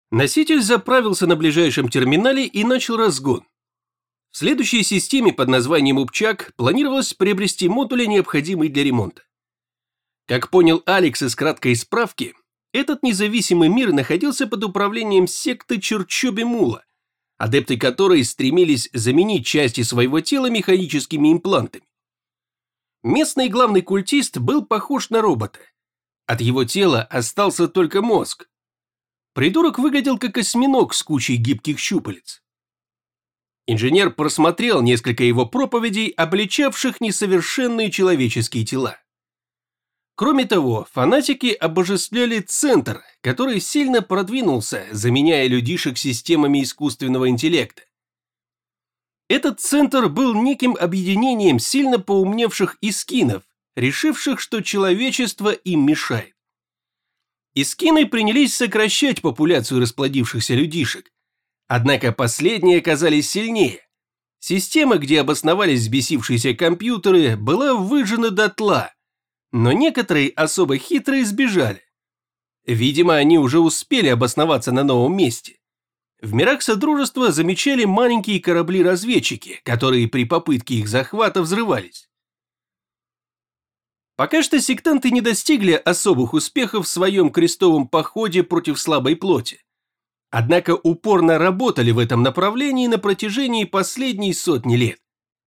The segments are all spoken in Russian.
Носитель заправился на ближайшем терминале и начал разгон. В следующей системе под названием «Упчак» планировалось приобрести модули, необходимые для ремонта. Как понял Алекс из краткой справки, этот независимый мир находился под управлением секты Черчоби-Мула, адепты которой стремились заменить части своего тела механическими имплантами. Местный главный культист был похож на робота. От его тела остался только мозг. Придурок выглядел как осьминог с кучей гибких щупалец. Инженер просмотрел несколько его проповедей, обличавших несовершенные человеческие тела. Кроме того, фанатики обожествляли Центр, который сильно продвинулся, заменяя людишек системами искусственного интеллекта. Этот Центр был неким объединением сильно поумневших искинов, решивших, что человечество им мешает. Искины принялись сокращать популяцию расплодившихся людишек, однако последние оказались сильнее. Система, где обосновались взбесившиеся компьютеры, была выжжена дотла, но некоторые особо хитрые сбежали. Видимо, они уже успели обосноваться на новом месте. В мирах Содружества замечали маленькие корабли-разведчики, которые при попытке их захвата взрывались. Пока что сектанты не достигли особых успехов в своем крестовом походе против слабой плоти. Однако упорно работали в этом направлении на протяжении последней сотни лет.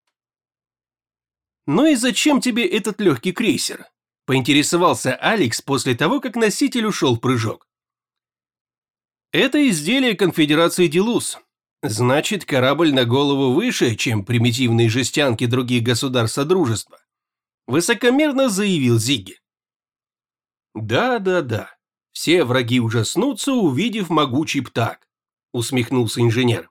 «Ну и зачем тебе этот легкий крейсер?» – поинтересовался Алекс после того, как носитель ушел в прыжок. «Это изделие конфедерации Делус. Значит, корабль на голову выше, чем примитивные жестянки других государств Содружества», – высокомерно заявил Зигги. «Да. Все враги ужаснутся, увидев могучий птак», – усмехнулся инженер.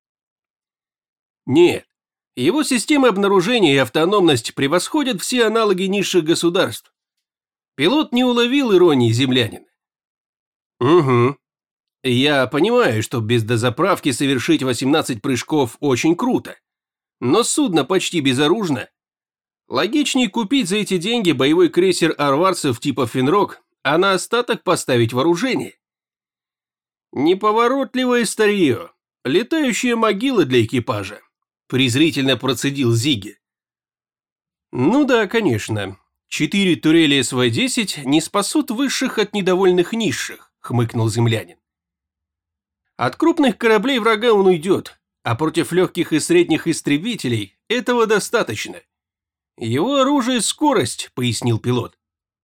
«Нет. Его системы обнаружения и автономность превосходят все аналоги низших государств. Пилот не уловил иронии землянина. Угу. Я понимаю, что без дозаправки совершить 18 прыжков очень круто, но судно почти безоружно. Логичнее купить за эти деньги боевой крейсер арварцев типа Фенрок, а на остаток поставить вооружение. Неповоротливое старье, летающая могила для экипажа. Презрительно процедил Зигги. Ну да, конечно. 4 турели СВ-10 не спасут высших от недовольных низших, хмыкнул землянин. От крупных кораблей врага он уйдет, а против легких и средних истребителей этого достаточно. Его оружие – скорость, пояснил пилот.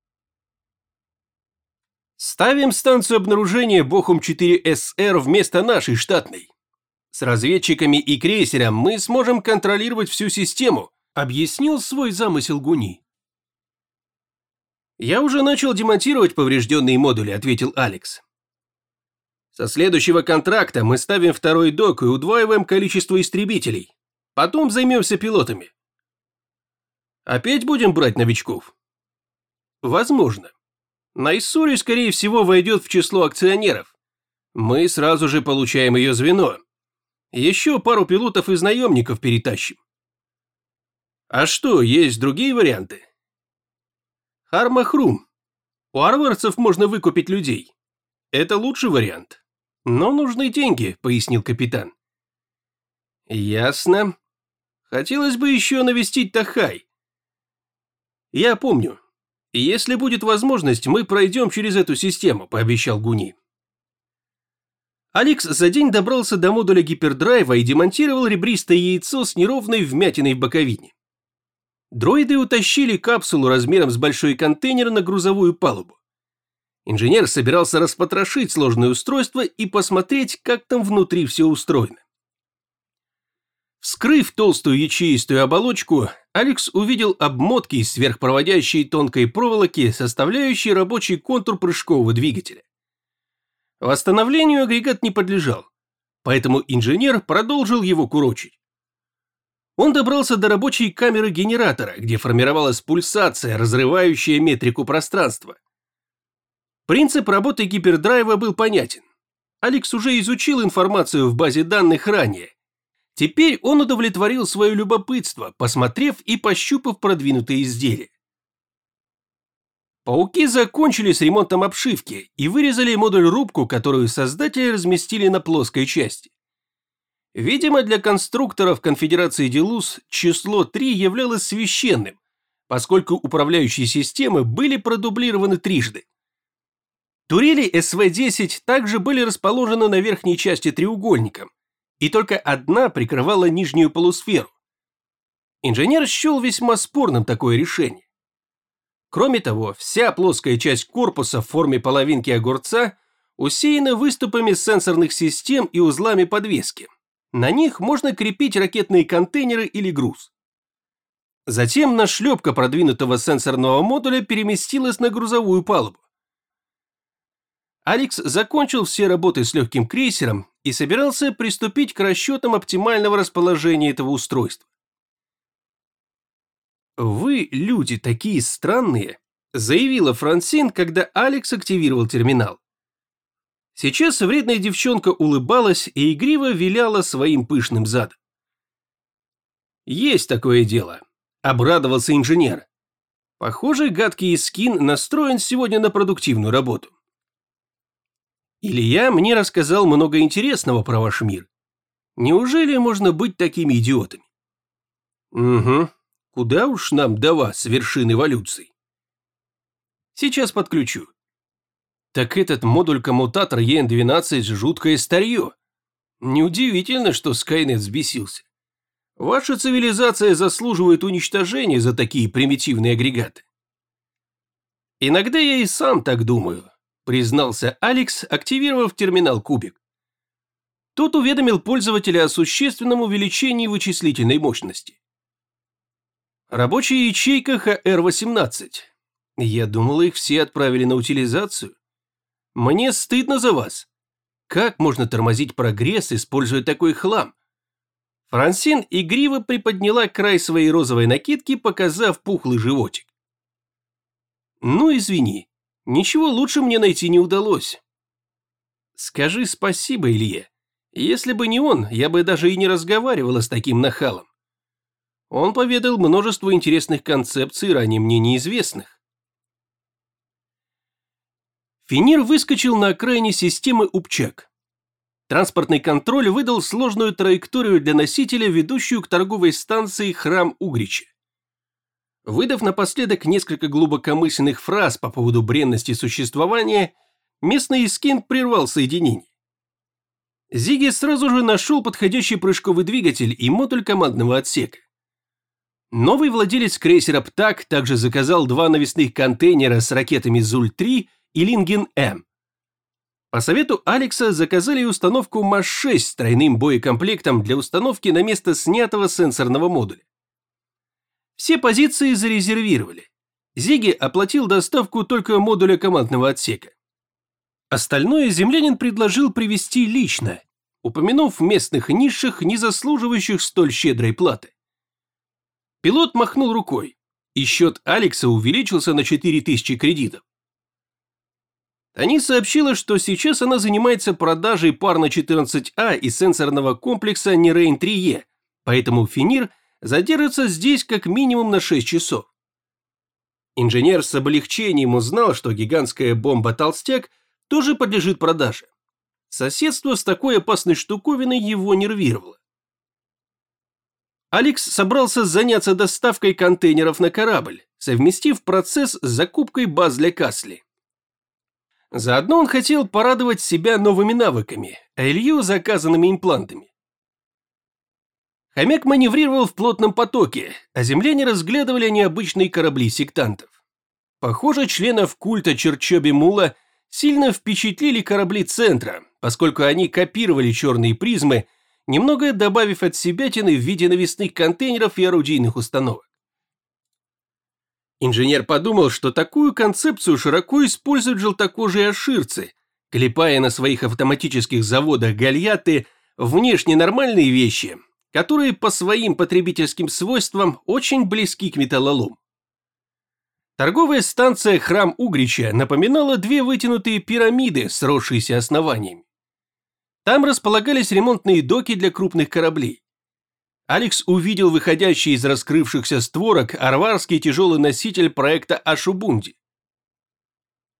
Ставим станцию обнаружения Бохум-4СР вместо нашей штатной. С разведчиками и крейсером мы сможем контролировать всю систему, объяснил свой замысел Гуни. Я уже начал демонтировать поврежденные модули, ответил Алекс. Со следующего контракта мы ставим второй док и удваиваем количество истребителей. Потом займемся пилотами. Опять будем брать новичков? Возможно. Найсури, скорее всего, войдет в число акционеров. Мы сразу же получаем ее звено. Еще пару пилотов из наемников перетащим. А что, есть другие варианты? Хармахрум. У арварцев можно выкупить людей. Это лучший вариант. Но нужны деньги, пояснил капитан. Ясно. Хотелось бы еще навестить Тахай. Я помню. Если будет возможность, мы пройдем через эту систему, пообещал Гуни. Алекс за день добрался до модуля гипердрайва и демонтировал ребристое яйцо с неровной вмятиной в боковине. Дроиды утащили капсулу размером с большой контейнер на грузовую палубу. Инженер собирался распотрошить сложное устройство и посмотреть, как там внутри все устроено. Вскрыв толстую ячеистую оболочку, Алекс увидел обмотки из сверхпроводящей тонкой проволоки, составляющей рабочий контур прыжкового двигателя. Восстановлению агрегат не подлежал, поэтому инженер продолжил его курочить. Он добрался до рабочей камеры генератора, где формировалась пульсация, разрывающая метрику пространства. Принцип работы гипердрайва был понятен. Алекс уже изучил информацию в базе данных ранее. Теперь он удовлетворил свое любопытство, посмотрев и пощупав продвинутые изделия. Пауки закончили с ремонтом обшивки и вырезали модуль-рубку, которую создатели разместили на плоской части. Видимо, для конструкторов конфедерации Делус число 3 являлось священным, поскольку управляющие системы были продублированы трижды. Турели СВ-10 также были расположены на верхней части треугольником, и только одна прикрывала нижнюю полусферу. Инженер счел весьма спорным такое решение. Кроме того, вся плоская часть корпуса в форме половинки огурца усеяна выступами сенсорных систем и узлами подвески. На них можно крепить ракетные контейнеры или груз. Затем нашлепка продвинутого сенсорного модуля переместилась на грузовую палубу. Алекс закончил все работы с легким крейсером и собирался приступить к расчетам оптимального расположения этого устройства. «Вы, люди, такие странные», – заявила Франсин, когда Алекс активировал терминал. Сейчас вредная девчонка улыбалась и игриво виляла своим пышным задом. «Есть такое дело», – обрадовался инженер. «Похоже, гадкий Искин настроен сегодня на продуктивную работу». «Илья мне рассказал много интересного про ваш мир. Неужели можно быть такими идиотами?» «Угу. Куда уж нам до вас, вершин эволюции?» «Сейчас подключу». «Так этот модуль-коммутатор ЕН-12 – жуткое старье. Неудивительно, что Скайнет взбесился. Ваша цивилизация заслуживает уничтожения за такие примитивные агрегаты». «Иногда я и сам так думаю», – признался Алекс, активировав терминал Кубик. Тот уведомил пользователя о существенном увеличении вычислительной мощности. «Рабочая ячейка ХР-18. Я думал, их все отправили на утилизацию. Мне стыдно за вас. Как можно тормозить прогресс, используя такой хлам?» Франсин игриво приподняла край своей розовой накидки, показав пухлый животик. «Ну, извини, ничего лучше мне найти не удалось». «Скажи спасибо, Илье. Если бы не он, я бы даже и не разговаривала с таким нахалом. Он поведал множество интересных концепций, ранее мне неизвестных». Финир выскочил на окраине системы Упчак. Транспортный контроль выдал сложную траекторию для носителя, ведущую к торговой станции Храм Угрича. Выдав напоследок несколько глубокомысленных фраз по поводу бренности существования, местный Искин прервал соединение. Зиги сразу же нашел подходящий прыжковый двигатель и модуль командного отсека. Новый владелец крейсера «Птак» также заказал 2 навесных контейнера с ракетами Зуль-3 и Линген-М. По совету Алекса заказали установку МАШ-6 с тройным боекомплектом для установки на место снятого сенсорного модуля. Все позиции зарезервировали. Зиги оплатил доставку только модуля командного отсека. Остальное землянин предложил привезти лично, упомянув местных низших, не заслуживающих столь щедрой платы. Пилот махнул рукой, и счет Алекса увеличился на 4000 кредитов. Они сообщила, что сейчас она занимается продажей пар на 14А и сенсорного комплекса Нерейн-3Е, поэтому Финир задержится здесь как минимум на 6 часов. Инженер с облегчением узнал, что гигантская бомба-толстяк тоже подлежит продаже. Соседство с такой опасной штуковиной его нервировало. Алекс собрался заняться доставкой контейнеров на корабль, совместив процесс с закупкой баз для Касли. Заодно он хотел порадовать себя новыми навыками, а Илью заказанными имплантами. Хомяк маневрировал в плотном потоке, а земляне разглядывали необычные корабли сектантов. Похоже, членов культа Черчоби-Мула сильно впечатлили корабли Центра, поскольку они копировали черные призмы, немного добавив от себятины в виде навесных контейнеров и орудийных установок. Инженер подумал, что такую концепцию широко используют желтокожие аширцы, клепая на своих автоматических заводах гальяты внешне нормальные вещи, которые по своим потребительским свойствам очень близки к металлолому. Торговая станция Храм Угрича напоминала 2 вытянутые пирамиды, сросшиеся основаниями. Там располагались ремонтные доки для крупных кораблей. Алекс увидел выходящий из раскрывшихся створок арварский тяжелый носитель проекта Ашубунди.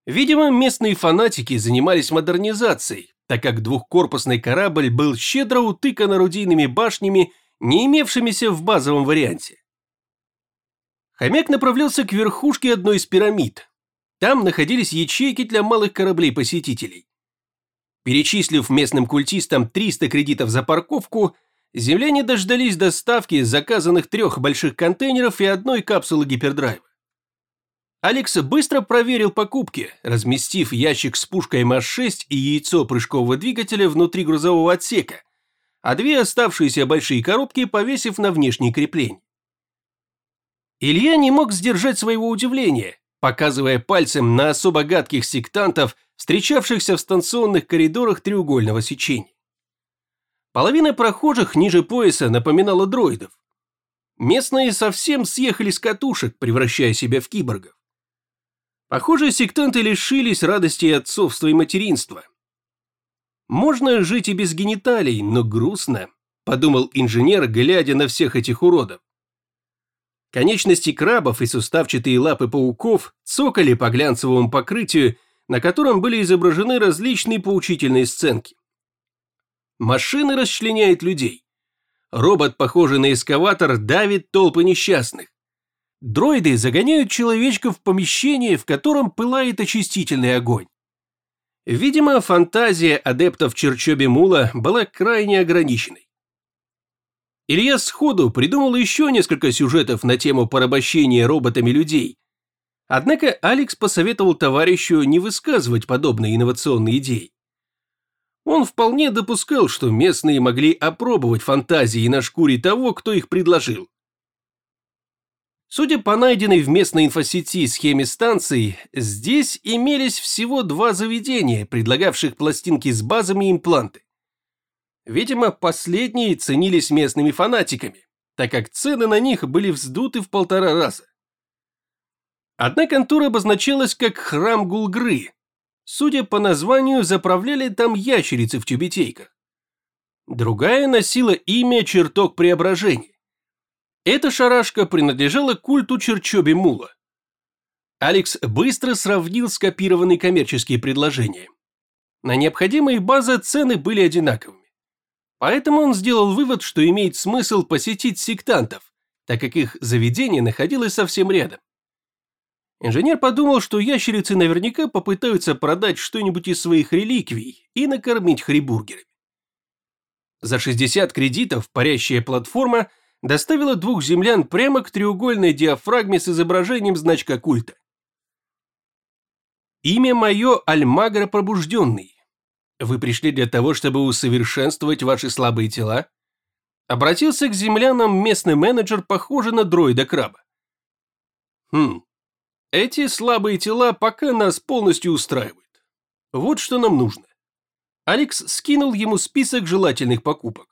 Видимо, местные фанатики занимались модернизацией, так как двухкорпусный корабль был щедро утыкан орудийными башнями, не имевшимися в базовом варианте. Хомяк направлялся к верхушке одной из пирамид. Там находились ячейки для малых кораблей-посетителей. Перечислив местным культистам 300 кредитов за парковку, земляне дождались доставки заказанных 3 больших контейнеров и 1 капсулы гипердрайва. Алекс быстро проверил покупки, разместив ящик с пушкой МА-6 и яйцо прыжкового двигателя внутри грузового отсека, а 2 оставшиеся большие коробки повесив на внешние крепления. Илья не мог сдержать своего удивления, показывая пальцем на особо гадких сектантов, встречавшихся в станционных коридорах треугольного сечения. Половина прохожих ниже пояса напоминала дроидов. Местные совсем съехали с катушек, превращая себя в киборгов. Похоже, сектанты лишились радости отцовства и материнства. «Можно жить и без гениталий, но грустно», – подумал инженер, глядя на всех этих уродов. Конечности крабов и суставчатые лапы пауков цокали по глянцевому покрытию, на котором были изображены различные поучительные сценки. Машины расчленяют людей. Робот, похожий на эскаватор, давит толпы несчастных. Дроиды загоняют человечка в помещение, в котором пылает очистительный огонь. Видимо, фантазия адептов Черчоби-Мула была крайне ограниченной. Илья сходу придумал еще несколько сюжетов на тему порабощения роботами людей. Однако Алекс посоветовал товарищу не высказывать подобные инновационные идеи. Он вполне допускал, что местные могли опробовать фантазии на шкуре того, кто их предложил. Судя по найденной в местной инфосети схеме станции, здесь имелись всего 2 заведения, предлагавших пластинки с базами и импланты. Видимо, последние ценились местными фанатиками, так как цены на них были вздуты в 1,5 раза. Одна контора обозначалась как «Храм Гулгры». Судя по названию, заправляли там ящерицы в тюбетейках. Другая носила имя «Чертог Преображения». Эта шарашка принадлежала культу Черчоби-Мула. Алекс быстро сравнил скопированные коммерческие предложения. На необходимые базы цены были одинаковыми. Поэтому он сделал вывод, что имеет смысл посетить сектантов, так как их заведение находилось совсем рядом. Инженер подумал, что ящерицы наверняка попытаются продать что-нибудь из своих реликвий и накормить хрибургерами. За 60 кредитов парящая платформа доставила 2 землян прямо к треугольной диафрагме с изображением значка культа. Имя мое Альмагро Пробужденный. Вы пришли для того, чтобы усовершенствовать ваши слабые тела? Обратился к землянам местный менеджер, похожий на дроида-краба. Эти слабые тела пока нас полностью устраивают. Вот что нам нужно. Алекс скинул ему список желательных покупок.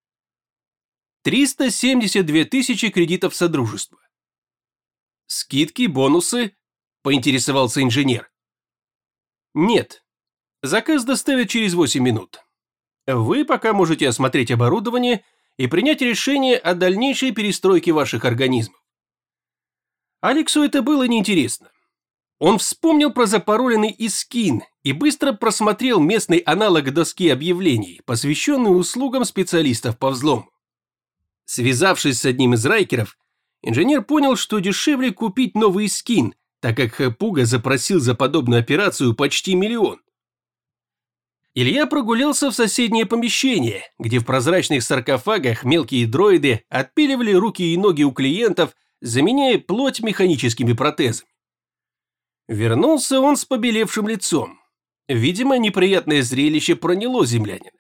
372 тысячи кредитов Содружества. Скидки, бонусы? Поинтересовался инженер. Нет. Заказ доставят через 8 минут. Вы пока можете осмотреть оборудование и принять решение о дальнейшей перестройке ваших организмов. Алексу это было неинтересно. Он вспомнил про запароленный Искин и быстро просмотрел местный аналог доски объявлений, посвященный услугам специалистов по взлому. Связавшись с одним из райкеров, инженер понял, что дешевле купить новый скин, так как Хэпуга запросил за подобную операцию почти 1 миллион. Илья прогулялся в соседнее помещение, где в прозрачных саркофагах мелкие дроиды отпиливали руки и ноги у клиентов, заменяя плоть механическими протезами. Вернулся он с побелевшим лицом. Видимо, неприятное зрелище проняло землянина.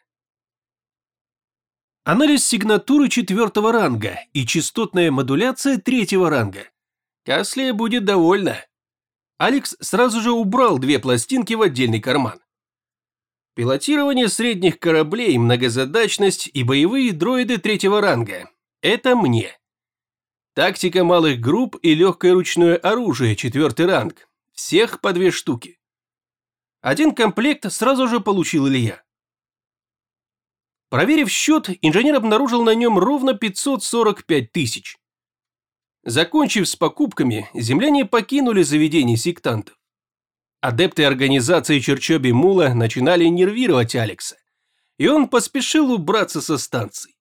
Анализ сигнатуры 4-го ранга и частотная модуляция 3-го ранга. Каслия будет довольна. Алекс сразу же убрал 2 пластинки в отдельный карман. Пилотирование средних кораблей, многозадачность и боевые дроиды 3-го ранга. Это мне. Тактика малых групп и легкое ручное оружие 4-й ранг. Всех по 2 штуки. 1 комплект сразу же получил Илья. Проверив счет, инженер обнаружил на нем ровно 545 тысяч. Закончив с покупками, земляне покинули заведение сектантов. Адепты организации Черчоби Мула начинали нервировать Алекса, и он поспешил убраться со станции.